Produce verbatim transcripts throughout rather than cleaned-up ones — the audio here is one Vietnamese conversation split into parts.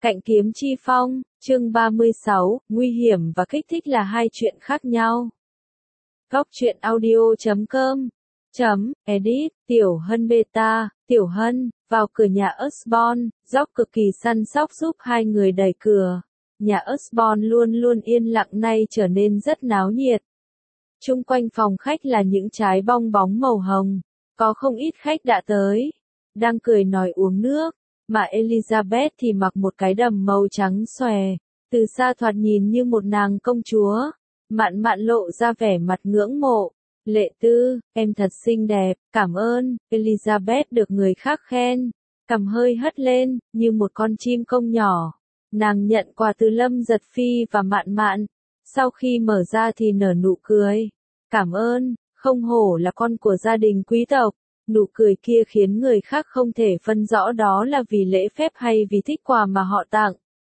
Cạnh kiếm chi phong, chương ba mươi sáu, nguy hiểm và kích thích là hai chuyện khác nhau. Góc truyện audio chấm com chấm edit, Tiểu Hân beta, Tiểu Hân, vào cửa nhà Osborn, Jock cực kỳ săn sóc giúp hai người đẩy cửa. Nhà Osborn luôn luôn yên lặng nay trở nên rất náo nhiệt. Chung quanh phòng khách là những trái bong bóng màu hồng, có không ít khách đã tới, đang cười nói uống nước. Mà Elizabeth thì mặc một cái đầm màu trắng xòe, từ xa thoạt nhìn như một nàng công chúa. Mạn Mạn lộ ra vẻ mặt ngưỡng mộ. Lệ Tư, em thật xinh đẹp, cảm ơn. Elizabeth được người khác khen, cằm hơi hất lên, như một con chim công nhỏ. Nàng nhận quà từ Lâm Giật Phi và Mạn Mạn, sau khi mở ra thì nở nụ cười. Cảm ơn, không hổ là con của gia đình quý tộc. Nụ cười kia khiến người khác không thể phân rõ đó là vì lễ phép hay vì thích quà mà họ tặng.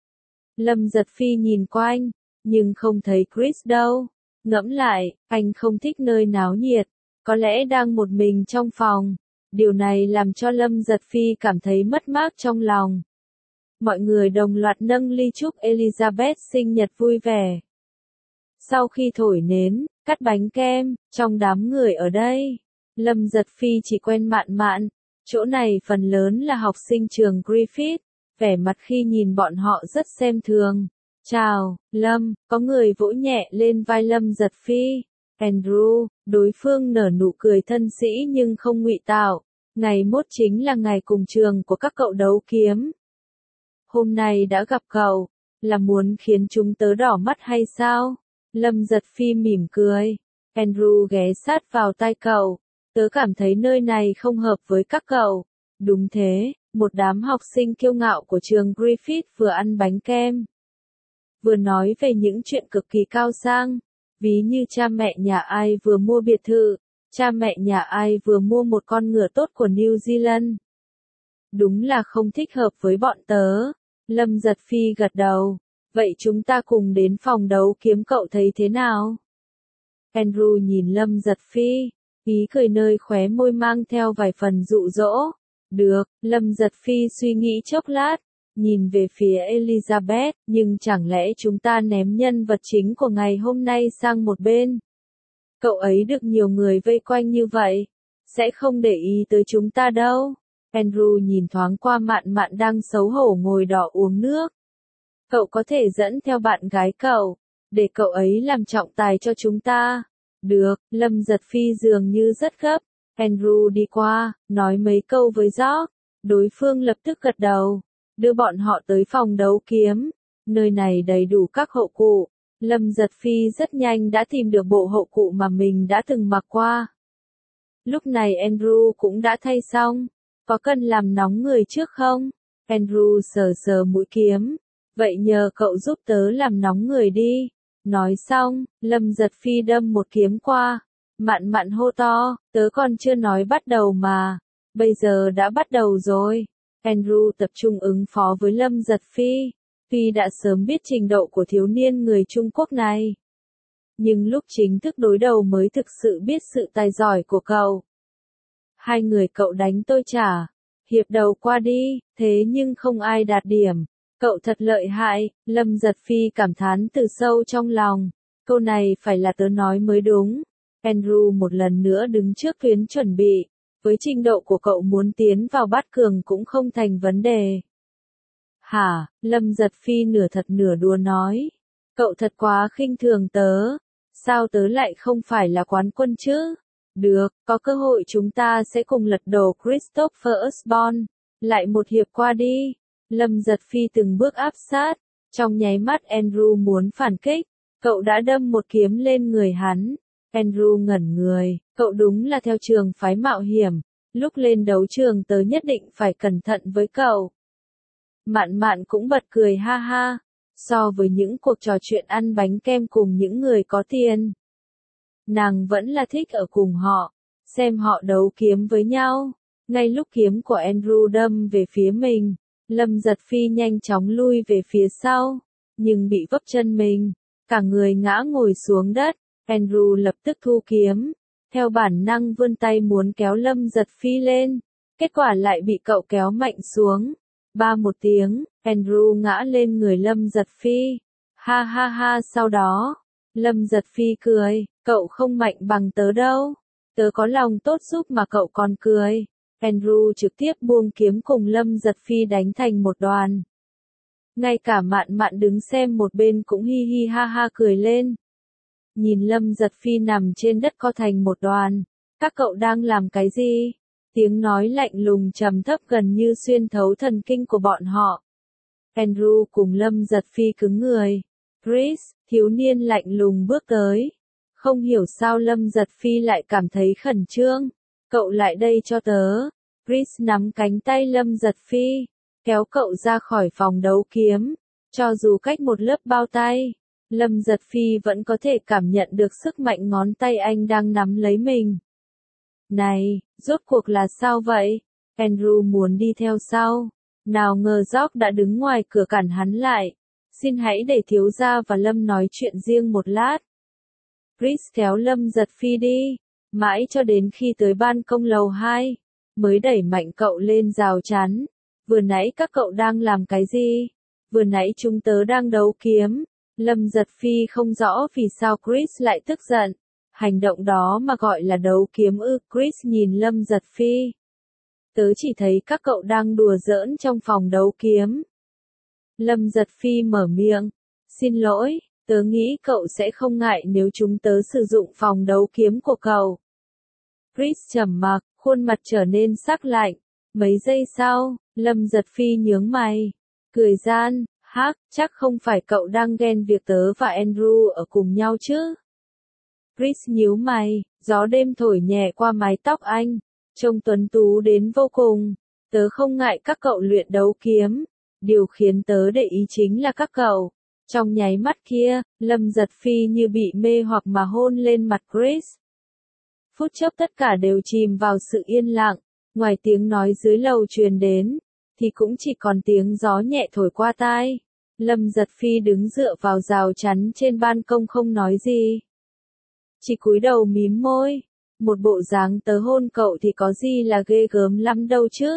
Lâm Giật Phi nhìn quanh, nhưng không thấy Chris đâu. Ngẫm lại, anh không thích nơi náo nhiệt, có lẽ đang một mình trong phòng. Điều này làm cho Lâm Giật Phi cảm thấy mất mát trong lòng. Mọi người đồng loạt nâng ly chúc Elizabeth sinh nhật vui vẻ. Sau khi thổi nến, cắt bánh kem, trong đám người ở đây, Lâm Giật Phi chỉ quen Mạn Mạn, chỗ này phần lớn là học sinh trường Griffith, vẻ mặt khi nhìn bọn họ rất xem thường. Chào, Lâm, có người vỗ nhẹ lên vai Lâm Giật Phi. Andrew, đối phương nở nụ cười thân sĩ nhưng không ngụy tạo. Ngày mốt chính là ngày cùng trường của các cậu đấu kiếm. Hôm nay đã gặp cậu, là muốn khiến chúng tớ đỏ mắt hay sao? Lâm Giật Phi mỉm cười. Andrew ghé sát vào tai cậu. Tớ cảm thấy nơi này không hợp với các cậu. Đúng thế, một đám học sinh kiêu ngạo của trường Griffith vừa ăn bánh kem, vừa nói về những chuyện cực kỳ cao sang, ví như cha mẹ nhà ai vừa mua biệt thự, cha mẹ nhà ai vừa mua một con ngựa tốt của New Zealand. Đúng là không thích hợp với bọn tớ. Lâm Giật Phi gật đầu. Vậy chúng ta cùng đến phòng đấu kiếm, cậu thấy thế nào? Andrew nhìn Lâm Giật Phi, ý cười nơi khóe môi mang theo vài phần dụ dỗ. Được, Lâm Giật Phi suy nghĩ chốc lát, nhìn về phía Elizabeth, nhưng chẳng lẽ chúng ta ném nhân vật chính của ngày hôm nay sang một bên? Cậu ấy được nhiều người vây quanh như vậy, sẽ không để ý tới chúng ta đâu. Andrew nhìn thoáng qua Mạn Mạn đang xấu hổ ngồi đỏ uống nước. Cậu có thể dẫn theo bạn gái cậu, để cậu ấy làm trọng tài cho chúng ta. Được, Lâm Giật Phi dường như rất gấp. Andrew đi qua, nói mấy câu với Jock. Đối phương lập tức gật đầu, đưa bọn họ tới phòng đấu kiếm. Nơi này đầy đủ các hậu cụ. Lâm Giật Phi rất nhanh đã tìm được bộ hậu cụ mà mình đã từng mặc qua. Lúc này Andrew cũng đã thay xong. Có cần làm nóng người trước không? Andrew sờ sờ mũi kiếm. Vậy nhờ cậu giúp tớ làm nóng người đi. Nói xong, Lâm Giật Phi đâm một kiếm qua. Mạn Mạn hô to, tớ còn chưa nói bắt đầu mà. Bây giờ đã bắt đầu rồi. Andrew tập trung ứng phó với Lâm Giật Phi. Tuy đã sớm biết trình độ của thiếu niên người Trung Quốc này, nhưng lúc chính thức đối đầu mới thực sự biết sự tài giỏi của cậu. Hai người cậu đánh tôi trả. Hiệp đầu qua đi, thế nhưng không ai đạt điểm. Cậu thật lợi hại. Lâm Giật Phi cảm thán từ sâu trong lòng. Câu này phải là tớ nói mới đúng. Andrew một lần nữa đứng trước tuyến chuẩn bị. Với trình độ của cậu muốn tiến vào bát cường cũng không thành vấn đề. Hả? Lâm Giật Phi nửa thật nửa đùa nói. Cậu thật quá khinh thường tớ. Sao tớ lại không phải là quán quân chứ? Được, có cơ hội chúng ta sẽ cùng lật đổ Christopher Osborn. Lại một hiệp qua đi. Lâm Giật Phi từng bước áp sát. Trong nháy mắt Andrew muốn phản kích. Cậu đã đâm một kiếm lên người hắn. Andrew ngẩn người. Cậu đúng là theo trường phái mạo hiểm. Lúc lên đấu trường tớ nhất định phải cẩn thận với cậu. Mạn Mạn cũng bật cười ha ha. So với những cuộc trò chuyện ăn bánh kem cùng những người có tiền, nàng vẫn là thích ở cùng họ, xem họ đấu kiếm với nhau. Ngay lúc kiếm của Andrew đâm về phía mình, Lâm Giật Phi nhanh chóng lui về phía sau, nhưng bị vấp chân mình, cả người ngã ngồi xuống đất. Andrew lập tức thu kiếm, theo bản năng vươn tay muốn kéo Lâm Giật Phi lên, kết quả lại bị cậu kéo mạnh xuống. Ba một tiếng, Andrew ngã lên người Lâm Giật Phi. Ha ha ha, sau đó, Lâm Giật Phi cười, cậu không mạnh bằng tớ đâu. Tớ có lòng tốt giúp mà cậu còn cười. Andrew trực tiếp buông kiếm cùng Lâm Giật Phi đánh thành một đoàn. Ngay cả Mạn Mạn đứng xem một bên cũng hi hi ha ha cười lên. Nhìn Lâm Giật Phi nằm trên đất co thành một đoàn. Các cậu đang làm cái gì? Tiếng nói lạnh lùng trầm thấp gần như xuyên thấu thần kinh của bọn họ. Andrew cùng Lâm Giật Phi cứng người. Chris, thiếu niên lạnh lùng bước tới. Không hiểu sao Lâm Giật Phi lại cảm thấy khẩn trương. Cậu lại đây cho tớ. Chris nắm cánh tay Lâm Giật Phi, kéo cậu ra khỏi phòng đấu kiếm. Cho dù cách một lớp bao tay, Lâm Giật Phi vẫn có thể cảm nhận được sức mạnh ngón tay anh đang nắm lấy mình. Này, rốt cuộc là sao vậy? Andrew muốn đi theo sau. Nào ngờ George đã đứng ngoài cửa cản hắn lại. Xin hãy để thiếu gia và Lâm nói chuyện riêng một lát. Chris kéo Lâm Giật Phi đi, mãi cho đến khi tới ban công lầu hai, mới đẩy mạnh cậu lên rào chắn. Vừa nãy các cậu đang làm cái gì? Vừa nãy chúng tớ đang đấu kiếm. Lâm Giật Phi không rõ vì sao Chris lại tức giận. Hành động đó mà gọi là đấu kiếm ư? Chris nhìn Lâm Giật Phi. Tớ chỉ thấy các cậu đang đùa giỡn trong phòng đấu kiếm. Lâm Giật Phi mở miệng. Xin lỗi, tớ nghĩ cậu sẽ không ngại nếu chúng tớ sử dụng phòng đấu kiếm của cậu. Chris trầm mặc, khuôn mặt trở nên sắc lạnh. Mấy giây sau, Lâm Giật Phi nhướng mày. Cười gian, hắc, chắc không phải cậu đang ghen việc tớ và Andrew ở cùng nhau chứ? Chris nhíu mày, gió đêm thổi nhẹ qua mái tóc anh. Trông tuấn tú đến vô cùng. Tớ không ngại các cậu luyện đấu kiếm. Điều khiến tớ để ý chính là các cậu. Trong nháy mắt kia, Lâm Giật Phi như bị mê hoặc mà hôn lên mặt Chris. Phút chốc tất cả đều chìm vào sự yên lặng. Ngoài tiếng nói dưới lầu truyền đến, thì cũng chỉ còn tiếng gió nhẹ thổi qua tai. Lâm Giật Phi đứng dựa vào rào chắn trên ban công không nói gì. Chỉ cúi đầu mím môi. Một bộ dáng tớ hôn cậu thì có gì là ghê gớm lắm đâu chứ.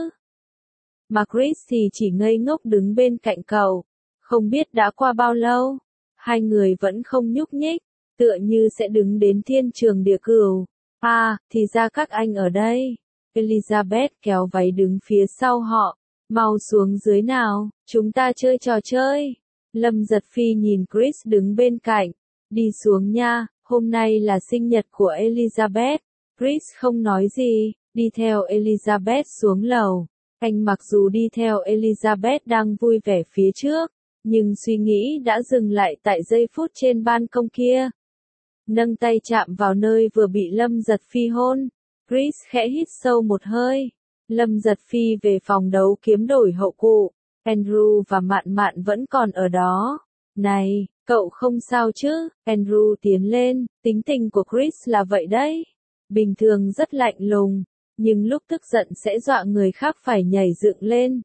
Mà Chris thì chỉ ngây ngốc đứng bên cạnh cậu. Không biết đã qua bao lâu, hai người vẫn không nhúc nhích, tựa như sẽ đứng đến thiên trường địa cửu. À, thì ra các anh ở đây. Elizabeth kéo váy đứng phía sau họ. Mau xuống dưới nào, chúng ta chơi trò chơi. Lâm Giật Phi nhìn Chris đứng bên cạnh. Đi xuống nha, hôm nay là sinh nhật của Elizabeth. Chris không nói gì, đi theo Elizabeth xuống lầu. Anh mặc dù đi theo Elizabeth đang vui vẻ phía trước, nhưng suy nghĩ đã dừng lại tại giây phút trên ban công kia. Nâng tay chạm vào nơi vừa bị Lâm Giật Phi hôn. Chris khẽ hít sâu một hơi. Lâm Giật Phi về phòng đấu kiếm đổi hậu cụ. Andrew và Mạn Mạn vẫn còn ở đó. Này, cậu không sao chứ? Andrew tiến lên. Tính tình của Chris là vậy đấy. Bình thường rất lạnh lùng, nhưng lúc tức giận sẽ dọa người khác phải nhảy dựng lên.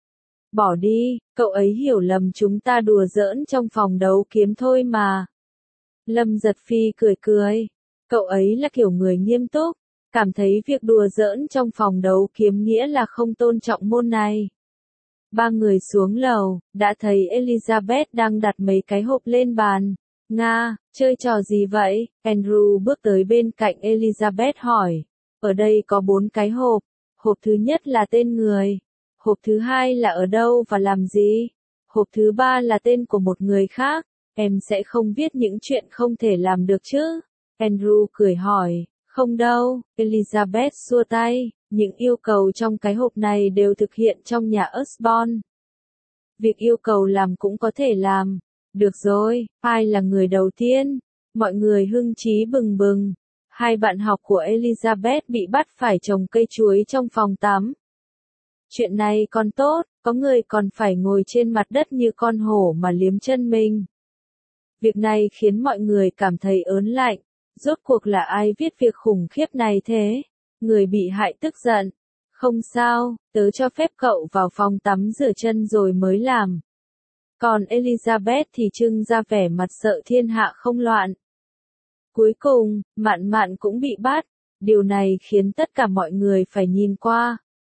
Bỏ đi, cậu ấy hiểu lầm chúng ta đùa giỡn trong phòng đấu kiếm thôi mà. Lâm Giật Phi cười cười. Cậu ấy là kiểu người nghiêm túc, cảm thấy việc đùa giỡn trong phòng đấu kiếm nghĩa là không tôn trọng môn này. Ba người xuống lầu, đã thấy Elizabeth đang đặt mấy cái hộp lên bàn. Nga, chơi trò gì vậy? Andrew bước tới bên cạnh Elizabeth hỏi. Ở đây có bốn cái hộp. Hộp thứ nhất là tên người. Hộp thứ hai là ở đâu và làm gì? Hộp thứ ba là tên của một người khác. Em sẽ không viết những chuyện không thể làm được chứ? Andrew cười hỏi. Không đâu, Elizabeth xua tay. Những yêu cầu trong cái hộp này đều thực hiện trong nhà Osborne. Việc yêu cầu làm cũng có thể làm. Được rồi, ai là người đầu tiên? Mọi người hưng trí bừng bừng. Hai bạn học của Elizabeth bị bắt phải trồng cây chuối trong phòng tắm. Chuyện này còn tốt, có người còn phải ngồi trên mặt đất như con hổ mà liếm chân mình. Việc này khiến mọi người cảm thấy ớn lạnh. Rốt cuộc là ai viết việc khủng khiếp này thế? Người bị hại tức giận. Không sao, tớ cho phép cậu vào phòng tắm rửa chân rồi mới làm. Còn Elizabeth thì trưng ra vẻ mặt sợ thiên hạ không loạn. Cuối cùng, Mạn Mạn cũng bị bắt. Điều này khiến tất cả mọi người phải nhìn qua.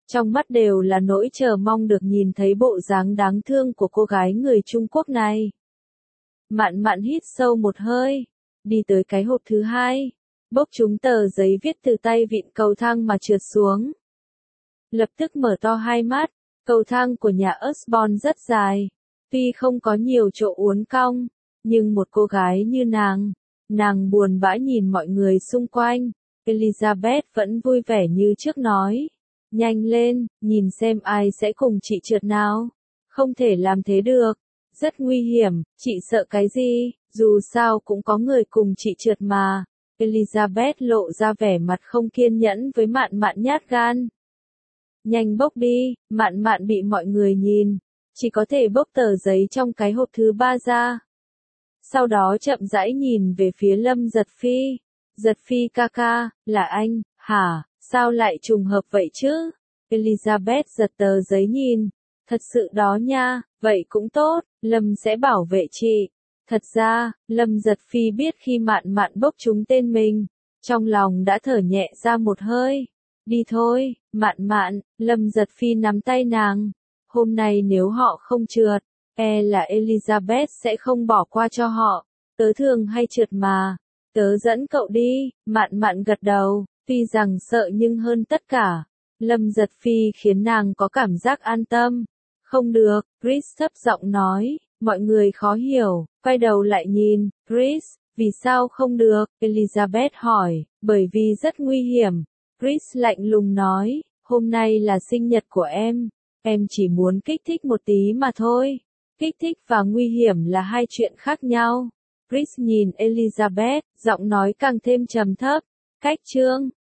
trong mắt đều là nỗi chờ mong được nhìn thấy bộ dáng đáng thương của cô gái người Trung Quốc này. Mạn Mạn hít sâu một hơi, đi tới cái hộp thứ hai, bốc chúng tờ giấy viết từ tay vịn cầu thang mà trượt xuống. Lập tức mở to hai mắt, cầu thang của nhà Osborne rất dài, tuy không có nhiều chỗ uốn cong, nhưng một cô gái như nàng, nàng buồn bã nhìn mọi người xung quanh. Elizabeth vẫn vui vẻ như trước nói, nhanh lên, nhìn xem ai sẽ cùng chị trượt nào. Không thể làm thế được, rất nguy hiểm, chị sợ cái gì, dù sao cũng có người cùng chị trượt mà. Elizabeth lộ ra vẻ mặt không kiên nhẫn với Mạn Mạn nhát gan. Nhanh bốc đi, Mạn Mạn bị mọi người nhìn, chỉ có thể bốc tờ giấy trong cái hộp thứ ba ra. Sau đó chậm rãi nhìn về phía Lâm Giật Phi. Giật Phi ca ca, là anh, hả, sao lại trùng hợp vậy chứ? Elizabeth giật tờ giấy nhìn, thật sự đó nha, vậy cũng tốt, Lâm sẽ bảo vệ chị. Thật ra, Lâm Giật Phi biết khi Mạn Mạn bốc trúng tên mình, trong lòng đã thở nhẹ ra một hơi. Đi thôi, Mạn Mạn, Lâm Giật Phi nắm tay nàng. Hôm nay nếu họ không trượt, e là Elizabeth sẽ không bỏ qua cho họ. Tớ thường hay trượt mà, tớ dẫn cậu đi. Mạn Mạn gật đầu, tuy rằng sợ nhưng hơn tất cả, Lâm Giật Phi khiến nàng có cảm giác an tâm. Không được, Chris thấp giọng nói, mọi người khó hiểu, quay đầu lại nhìn, Chris, vì sao không được? Elizabeth hỏi, bởi vì rất nguy hiểm. Chris lạnh lùng nói, hôm nay là sinh nhật của em, em chỉ muốn kích thích một tí mà thôi. Kích thích và nguy hiểm là hai chuyện khác nhau. Chris nhìn Elizabeth, giọng nói càng thêm trầm thấp. Cách chương